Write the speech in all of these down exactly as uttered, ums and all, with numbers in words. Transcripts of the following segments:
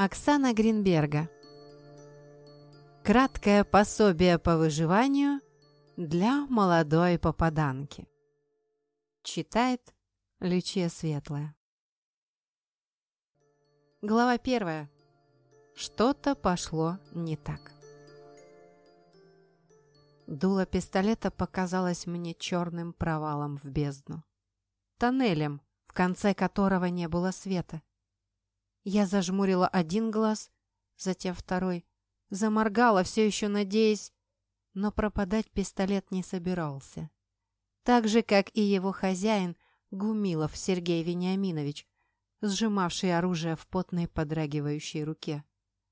Оксана Гринберга. Краткое пособие по выживанию для молодой попаданки. Читает Лючия Светлая. Глава первая. Что-то пошло не так. Дуло пистолета показалось мне черным провалом в бездну. Тоннелем, в конце которого не было света. Я зажмурила один глаз, затем второй, заморгала, все еще надеясь, но пропадать пистолет не собирался. Так же, как и его хозяин, Гумилов Сергей Вениаминович, сжимавший оружие в потной подрагивающей руке.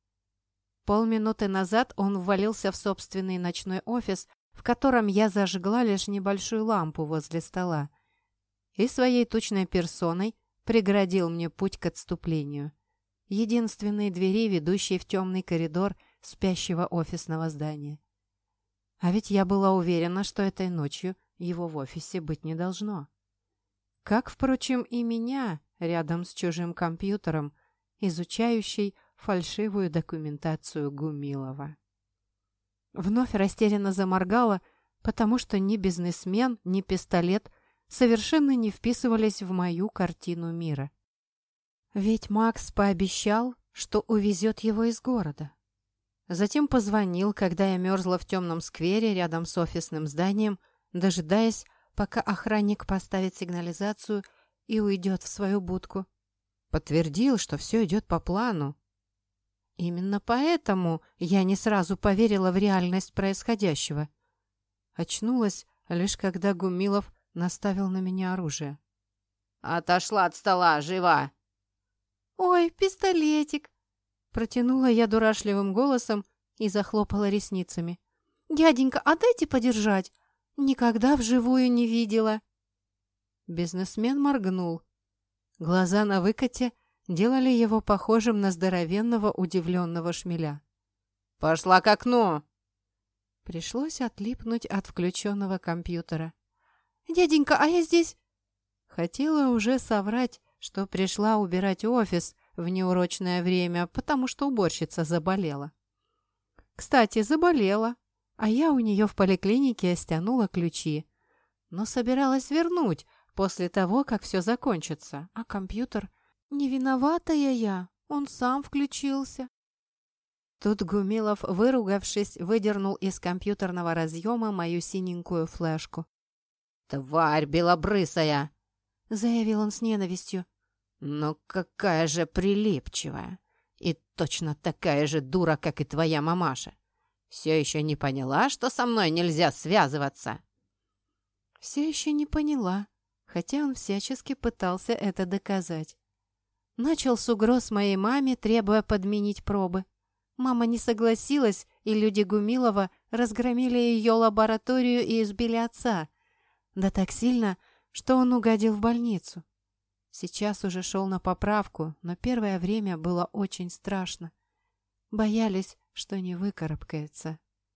Полминуты назад он ввалился в собственный ночной офис, в котором я зажгла лишь небольшую лампу возле стола, и своей тучной персоной преградил мне путь к отступлению, единственной двери, ведущей в темный коридор спящего офисного здания. А ведь я была уверена, что этой ночью его в офисе быть не должно. Как, впрочем, и меня рядом с чужим компьютером, изучающей фальшивую документацию Гумилова. Вновь растерянно заморгала, потому что ни бизнесмен, ни пистолет совершенно не вписывались в мою картину мира. Ведь Макс пообещал, что увезет его из города. Затем позвонил, когда я мерзла в темном сквере рядом с офисным зданием, дожидаясь, пока охранник поставит сигнализацию и уйдет в свою будку. Подтвердил, что все идет по плану. Именно поэтому я не сразу поверила в реальность происходящего. Очнулась, лишь когда Гумилов наставил на меня оружие. «Отошла от стола, жива!» «Ой, пистолетик!» Протянула я дурашливым голосом и захлопала ресницами. «Дяденька, отдайте подержать! Никогда вживую не видела!» Бизнесмен моргнул. Глаза на выкате делали его похожим на здоровенного удивленного шмеля. «Пошла к окну!» Пришлось отлипнуть от включенного компьютера. «Дяденька, а я здесь...» Хотела уже соврать, что пришла убирать офис в неурочное время, потому что уборщица заболела. Кстати, заболела, а я у нее в поликлинике стянула ключи, но собиралась вернуть после того, как все закончится, а компьютер... Не виноватая я, он сам включился. Тут Гумилов, выругавшись, выдернул из компьютерного разъема мою синенькую флешку. «Тварь белобрысая!» — заявил он с ненавистью. «Ну какая же прилипчивая! И точно такая же дура, как и твоя мамаша! Все еще не поняла, что со мной нельзя связываться?» Все еще не поняла, хотя он всячески пытался это доказать. Начал с угроз моей маме, требуя подменить пробы. Мама не согласилась, и люди Гумилова разгромили ее лабораторию и избили отца. Да так сильно, что он угодил в больницу. Сейчас уже шел на поправку, но первое время было очень страшно. Боялись, что не выкарабкается.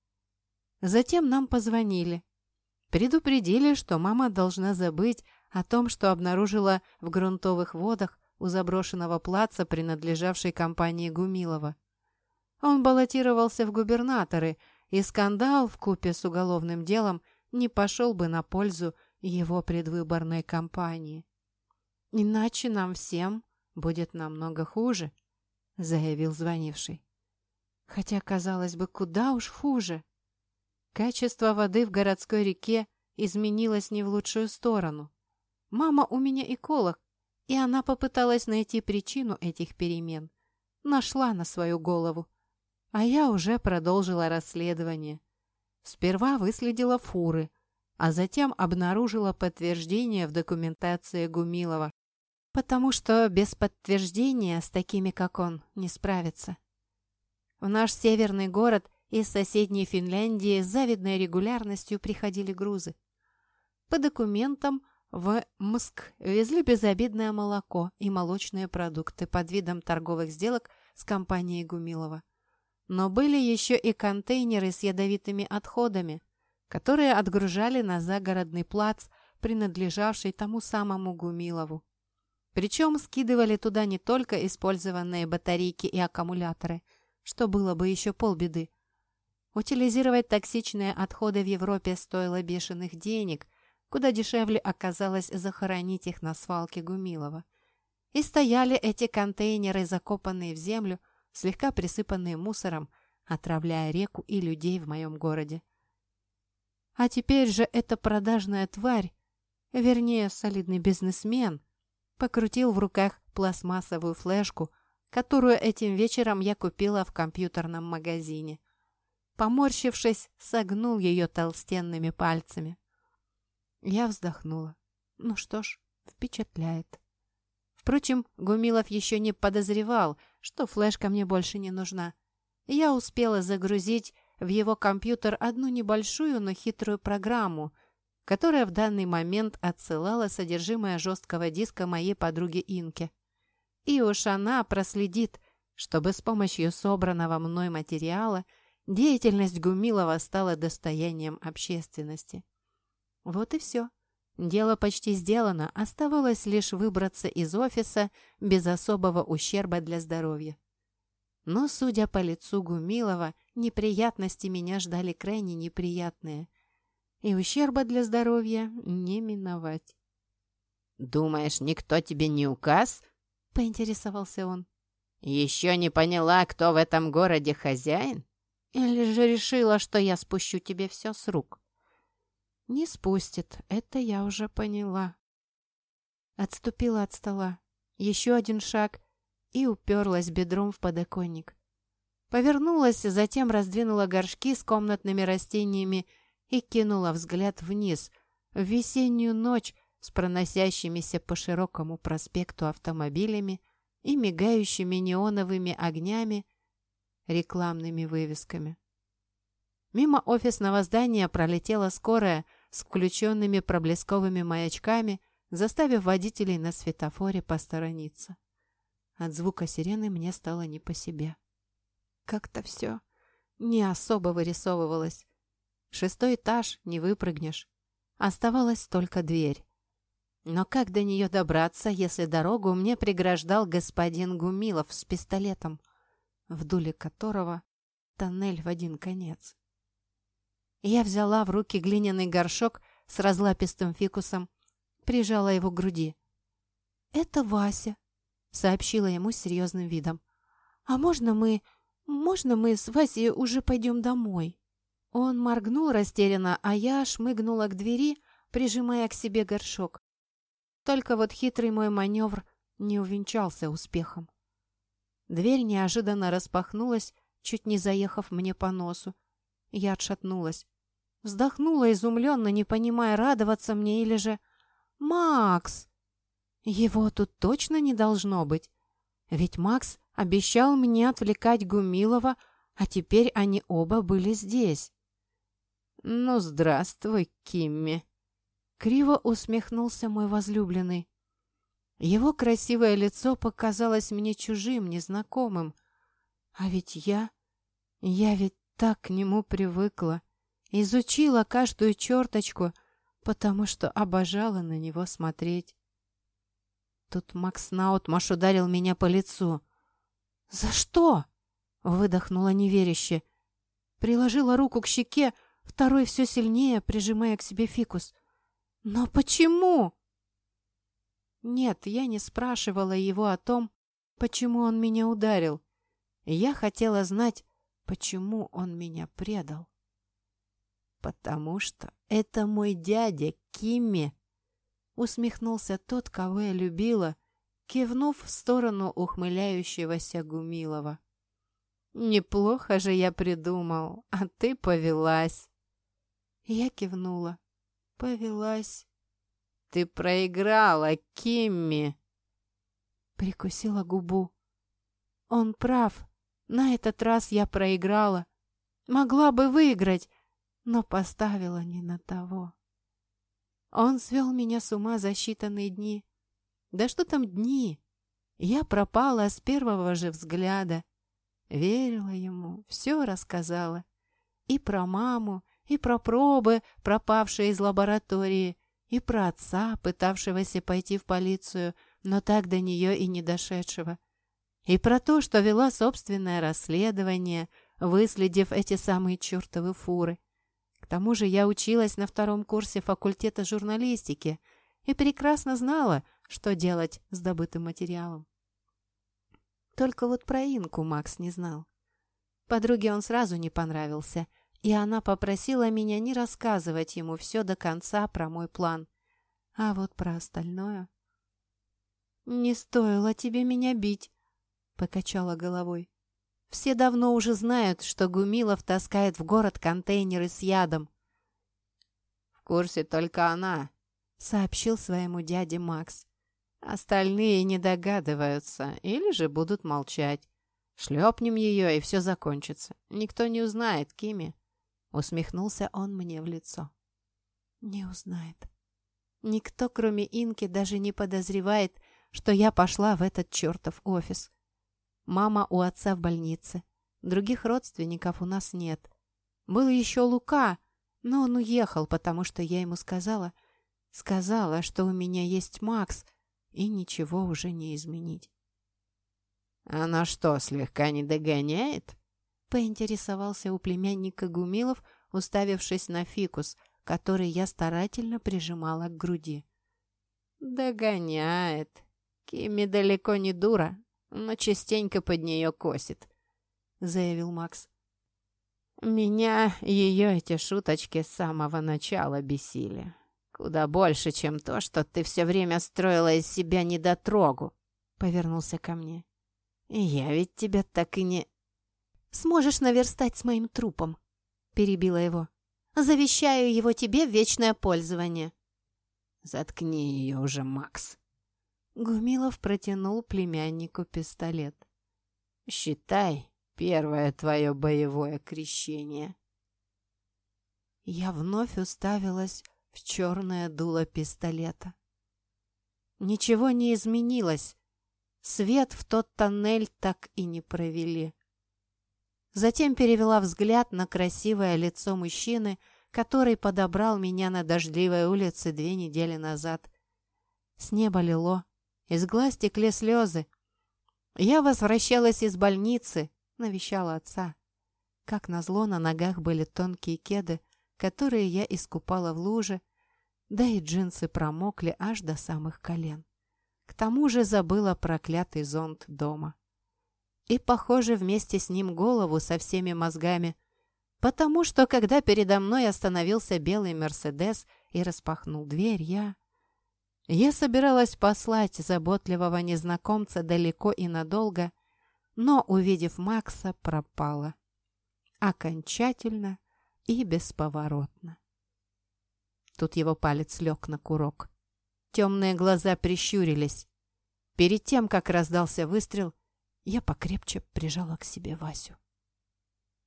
Затем нам позвонили. Предупредили, что мама должна забыть о том, что обнаружила в грунтовых водах у заброшенного плаца, принадлежавшей компании Гумилова. Он баллотировался в губернаторы, и скандал вкупе с уголовным делом не пошел бы на пользу его предвыборной кампании. «Иначе нам всем будет намного хуже», — заявил звонивший. Хотя, казалось бы, куда уж хуже. Качество воды в городской реке изменилось не в лучшую сторону. Мама у меня эколог, и она попыталась найти причину этих перемен. Нашла на свою голову. А я уже продолжила расследование. Сперва выследила фуры, а затем обнаружила подтверждение в документации Гумилова, потому что без подтверждения с такими, как он, не справиться. В наш северный город из соседней Финляндии с завидной регулярностью приходили грузы. По документам в Мск везли безобидное молоко и молочные продукты под видом торговых сделок с компанией Гумилова. Но были еще и контейнеры с ядовитыми отходами, которые отгружали на загородный плац, принадлежавший тому самому Гумилову. Причем скидывали туда не только использованные батарейки и аккумуляторы, что было бы еще полбеды. Утилизировать токсичные отходы в Европе стоило бешеных денег, куда дешевле оказалось захоронить их на свалке Гумилова. И стояли эти контейнеры, закопанные в землю, слегка присыпанные мусором, отравляя реку и людей в моем городе. А теперь же эта продажная тварь, вернее, солидный бизнесмен, покрутил в руках пластмассовую флешку, которую этим вечером я купила в компьютерном магазине. Поморщившись, согнул ее толстенными пальцами. Я вздохнула. Ну что ж, впечатляет. Впрочем, Гумилов еще не подозревал, что флешка мне больше не нужна. Я успела загрузить в его компьютер одну небольшую, но хитрую программу, которая в данный момент отсылала содержимое жесткого диска моей подруге Инке. И уж она проследит, чтобы с помощью собранного мной материала деятельность Гумилова стала достоянием общественности. Вот и все. Дело почти сделано, оставалось лишь выбраться из офиса без особого ущерба для здоровья. Но, судя по лицу Гумилова, неприятности меня ждали крайне неприятные. И ущерба для здоровья не миновать. «Думаешь, никто тебе не указ?» — поинтересовался он. «Еще не поняла, кто в этом городе хозяин? Или же решила, что я спущу тебе все с рук?» «Не спустит, это я уже поняла». Отступила от стола. Еще один шаг и уперлась бедром в подоконник. Повернулась, затем раздвинула горшки с комнатными растениями и кинула взгляд вниз, в весеннюю ночь с проносящимися по широкому проспекту автомобилями и мигающими неоновыми огнями, рекламными вывесками. Мимо офисного здания пролетела скорая с включенными проблесковыми маячками, заставив водителей на светофоре посторониться. От звука сирены мне стало не по себе. Как-то все не особо вырисовывалось. Шестой этаж, не выпрыгнешь. Оставалась только дверь. Но как до нее добраться, если дорогу мне преграждал господин Гумилов с пистолетом, в дуле которого тоннель в один конец? Я взяла в руки глиняный горшок с разлапистым фикусом, прижала его к груди. «Это Вася», — сообщила ему с серьезным видом. «А можно мы... можно мы с Васей уже пойдем домой?» Он моргнул растерянно, а я шмыгнула к двери, прижимая к себе горшок. Только вот хитрый мой маневр не увенчался успехом. Дверь неожиданно распахнулась, чуть не заехав мне по носу. Я отшатнулась. Вздохнула изумленно, не понимая, радоваться мне или же... «Макс!» Его тут точно не должно быть. Ведь Макс обещал мне отвлекать Гумилова, а теперь они оба были здесь. «Ну, здравствуй, Кимми!» Криво усмехнулся мой возлюбленный. Его красивое лицо показалось мне чужим, незнакомым. А ведь я... Я ведь так к нему привыкла. Изучила каждую черточку, потому что обожала на него смотреть. Тут Макс наотмашь ударил меня по лицу. «За что?» — выдохнула неверяще. Приложила руку к щеке, второй все сильнее, прижимая к себе фикус. «Но почему?» Нет, я не спрашивала его о том, почему он меня ударил. Я хотела знать, почему он меня предал. «Потому что это мой дядя Кимми», — усмехнулся тот, кого я любила, кивнув в сторону ухмыляющегося Гумилова. «Неплохо же я придумал, а ты повелась». Я кивнула. «Повелась». «Ты проиграла, Кимми!» Прикусила губу. Он прав. На этот раз я проиграла. Могла бы выиграть, но поставила не на того. Он свел меня с ума за считанные дни. Да что там дни? Я пропала с первого же взгляда. Верила ему, все рассказала. И про маму, и про пробы, пропавшие из лаборатории, и про отца, пытавшегося пойти в полицию, но так до нее и не дошедшего. И про то, что вела собственное расследование, выследив эти самые чертовы фуры. К тому же я училась на втором курсе факультета журналистики и прекрасно знала, что делать с добытым материалом. Только вот про Инку Макс не знал. Подруге он сразу не понравился, и она попросила меня не рассказывать ему все до конца про мой план. А вот про остальное... «Не стоило тебе меня бить», — покачала головой. «Все давно уже знают, что Гумилов таскает в город контейнеры с ядом». «В курсе только она», — сообщил своему дяде Макс. «Остальные не догадываются или же будут молчать. Шлепнем ее, и все закончится. Никто не узнает, Кимми». Усмехнулся он мне в лицо. «Не узнает. Никто, кроме Инки, даже не подозревает, что я пошла в этот чертов офис. Мама у отца в больнице. Других родственников у нас нет. Был еще Лука, но он уехал, потому что я ему сказала, сказала, что у меня есть Макс, и ничего уже не изменить». «Она что, слегка не догоняет?» — поинтересовался у племянника Гумилов, уставившись на фикус, который я старательно прижимала к груди. «Догоняет. Кимми далеко не дура, но частенько под нее косит», — заявил Макс. «Меня ее эти шуточки с самого начала бесили. Куда больше, чем то, что ты все время строила из себя недотрогу», — повернулся ко мне. «И я ведь тебя так и не...» «Сможешь наверстать с моим трупом», — перебила его. «Завещаю его тебе в вечное пользование». «Заткни ее уже, Макс». Гумилов протянул племяннику пистолет. «Считай, первое твое боевое крещение». Я вновь уставилась в черное дуло пистолета. Ничего не изменилось. Свет в тот тоннель так и не провели. Затем перевела взгляд на красивое лицо мужчины, который подобрал меня на дождливой улице две недели назад. С неба лило, из глаз текли слезы. Я возвращалась из больницы, навещала отца. Как назло, на ногах были тонкие кеды, которые я искупала в луже, да и джинсы промокли аж до самых колен. К тому же забыла проклятый зонт дома. И, похоже, вместе с ним голову со всеми мозгами, потому что, когда передо мной остановился белый «Мерседес» и распахнул дверь, я... Я собиралась послать заботливого незнакомца далеко и надолго, но, увидев Макса, пропала. Окончательно и бесповоротно. Тут его палец лег на курок. Темные глаза прищурились. Перед тем, как раздался выстрел, я покрепче прижала к себе Васю.